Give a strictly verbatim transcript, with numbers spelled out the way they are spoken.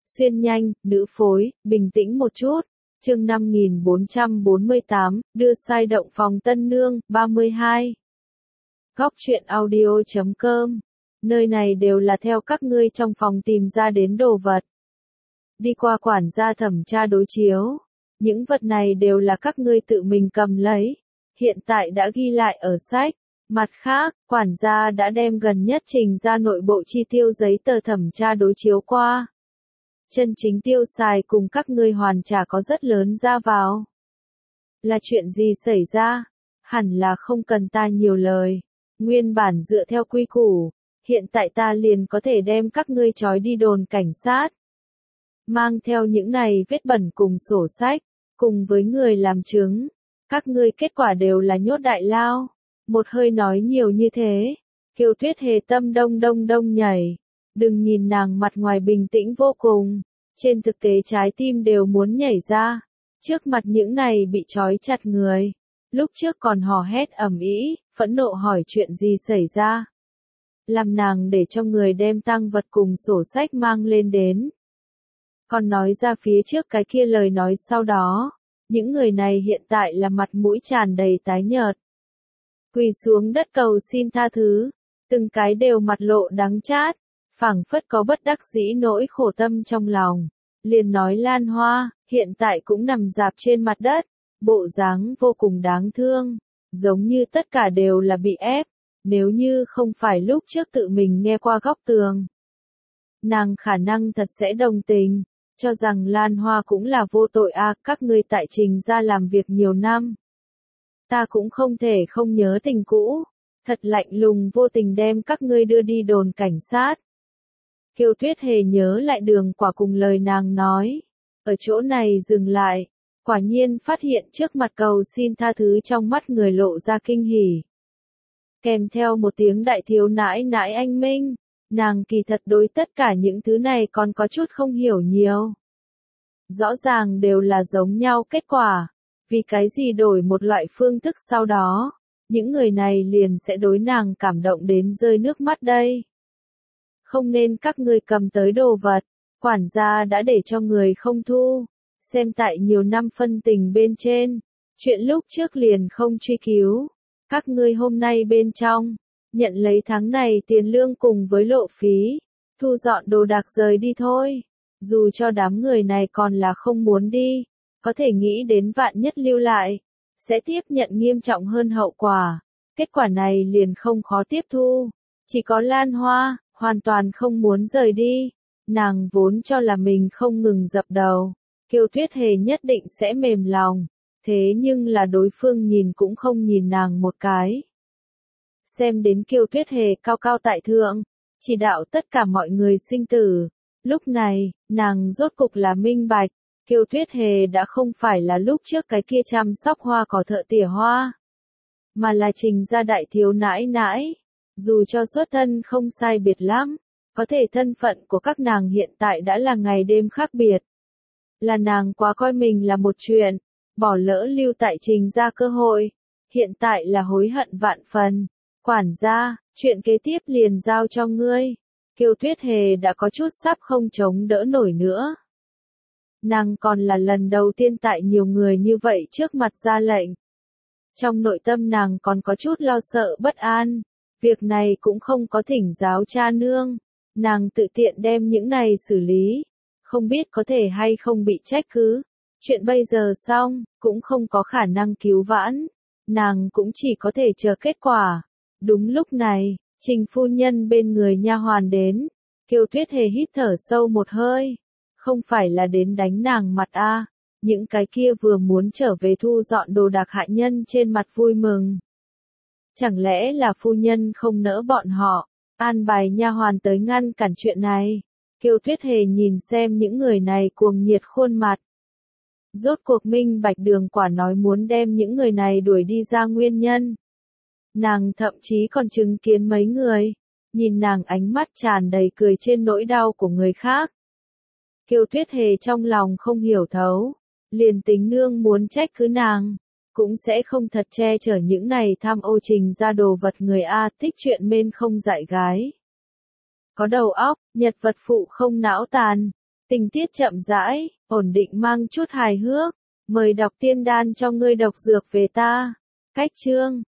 Xuyên nhanh, nữ phối, bình tĩnh một chút. Chương năm nghìn bốn trăm bốn mươi tám, đưa sai động phòng tân nương, ba mươi hai. Góc truyện audio chấm com. Nơi này đều là theo các ngươi trong phòng tìm ra đến đồ vật. Đi qua quản gia thẩm tra đối chiếu. Những vật này đều là các ngươi tự mình cầm lấy. Hiện tại đã ghi lại ở sách. Mặt khác, quản gia đã đem gần nhất trình ra nội bộ chi tiêu giấy tờ thẩm tra đối chiếu qua. Chân chính tiêu xài cùng các ngươi hoàn trả có rất lớn ra vào. Là chuyện gì xảy ra? Hẳn là không cần ta nhiều lời. Nguyên bản dựa theo quy củ, hiện tại ta liền có thể đem các ngươi trói đi đồn cảnh sát. Mang theo những này vết bẩn cùng sổ sách, cùng với người làm chứng. Các ngươi kết quả đều là nhốt đại lao. Một hơi nói nhiều như thế. Kiều Tuyết Hề tâm đông đông đông nhảy. Đừng nhìn nàng mặt ngoài bình tĩnh vô cùng. Trên thực tế trái tim đều muốn nhảy ra. Trước mặt những này bị trói chặt người. Lúc trước còn hò hét ầm ĩ, phẫn nộ hỏi chuyện gì xảy ra. Làm nàng để cho người đem tang vật cùng sổ sách mang lên đến. Còn nói ra phía trước cái kia lời nói sau đó. Những người này hiện tại là mặt mũi tràn đầy tái nhợt. Quỳ xuống đất cầu xin tha thứ. Từng cái đều mặt lộ đắng chát. Phảng phất có bất đắc dĩ nỗi khổ tâm trong lòng. Liền nói Lan Hoa, hiện tại cũng nằm rạp trên mặt đất. Bộ dáng vô cùng đáng thương. Giống như tất cả đều là bị ép. Nếu như không phải lúc trước tự mình nghe qua góc tường. Nàng khả năng thật sẽ đồng tình. Cho rằng Lan Hoa cũng là vô tội a, các ngươi tại Trình ra làm việc nhiều năm. Ta cũng không thể không nhớ tình cũ. Thật lạnh lùng vô tình đem các ngươi đưa đi đồn cảnh sát. Kiều Tuyết Hề nhớ lại Đường Quả cùng lời nàng nói. Ở chỗ này dừng lại. Quả nhiên phát hiện trước mặt cầu xin tha thứ trong mắt người lộ ra kinh hỉ. Kèm theo một tiếng đại thiếu nãi nãi anh minh. Nàng kỳ thật đối tất cả những thứ này còn có chút không hiểu nhiều. Rõ ràng đều là giống nhau kết quả. Vì cái gì đổi một loại phương thức sau đó. Những người này liền sẽ đối nàng cảm động đến rơi nước mắt đây. Không nên các ngươi cầm tới đồ vật. Quản gia đã để cho người không thu. Xem tại nhiều năm phân tình bên trên. Chuyện lúc trước liền không truy cứu. Các ngươi hôm nay bên trong. Nhận lấy tháng này tiền lương cùng với lộ phí. Thu dọn đồ đạc rời đi thôi. Dù cho đám người này còn là không muốn đi. Có thể nghĩ đến vạn nhất lưu lại. Sẽ tiếp nhận nghiêm trọng hơn hậu quả. Kết quả này liền không khó tiếp thu. Chỉ có Lan Hoa, hoàn toàn không muốn rời đi. Nàng vốn cho là mình không ngừng dập đầu. Kiều Tuyết Hề nhất định sẽ mềm lòng. Thế nhưng là đối phương nhìn cũng không nhìn nàng một cái. Xem đến Kiều Tuyết Hề cao cao tại thượng. Chỉ đạo tất cả mọi người sinh tử. Lúc này, nàng rốt cục là minh bạch. Kiều Tuyết Hề đã không phải là lúc trước cái kia chăm sóc hoa cỏ thợ tỉa hoa. Mà là Trình ra đại thiếu nãi nãi. Dù cho xuất thân không sai biệt lắm. Có thể thân phận của các nàng hiện tại đã là ngày đêm khác biệt. Là nàng quá coi mình là một chuyện. Bỏ lỡ lưu tại Trình ra cơ hội. Hiện tại là hối hận vạn phần. Quản gia, chuyện kế tiếp liền giao cho ngươi. Kiều Tuyết Hề đã có chút sắp không chống đỡ nổi nữa. Nàng còn là lần đầu tiên tại nhiều người như vậy trước mặt ra lệnh. Trong nội tâm nàng còn có chút lo sợ bất an. Việc này cũng không có thỉnh giáo cha nương. Nàng tự tiện đem những này xử lý. Không biết có thể hay không bị trách cứ. Chuyện bây giờ xong, cũng không có khả năng cứu vãn. Nàng cũng chỉ có thể chờ kết quả. Đúng lúc này, Trình phu nhân bên người nha hoàn đến. Kiều Tuyết Hề hít thở sâu một hơi. Không phải là đến đánh nàng mặt a, à. Những cái kia vừa muốn trở về thu dọn đồ đạc hạ nhân trên mặt vui mừng. Chẳng lẽ là phu nhân không nỡ bọn họ, an bài nha hoàn tới ngăn cản chuyện này. Kiều Tuyết Hề nhìn xem những người này cuồng nhiệt khuôn mặt. Rốt cuộc minh bạch Đường Quả nói muốn đem những người này đuổi đi ra nguyên nhân. Nàng thậm chí còn chứng kiến mấy người. Nhìn nàng ánh mắt tràn đầy cười trên nỗi đau của người khác. Kiều Tuyết Hề trong lòng không hiểu thấu. Liền tính nương muốn trách cứ nàng. Cũng sẽ không thật che chở những này tham ô Trình ra đồ vật người A thích chuyện mên không dạy gái. Có đầu óc, nhật vật phụ không não tàn. Tình tiết chậm rãi, ổn định mang chút hài hước. Mời đọc tiên đan cho ngươi độc dược về ta. Cách chương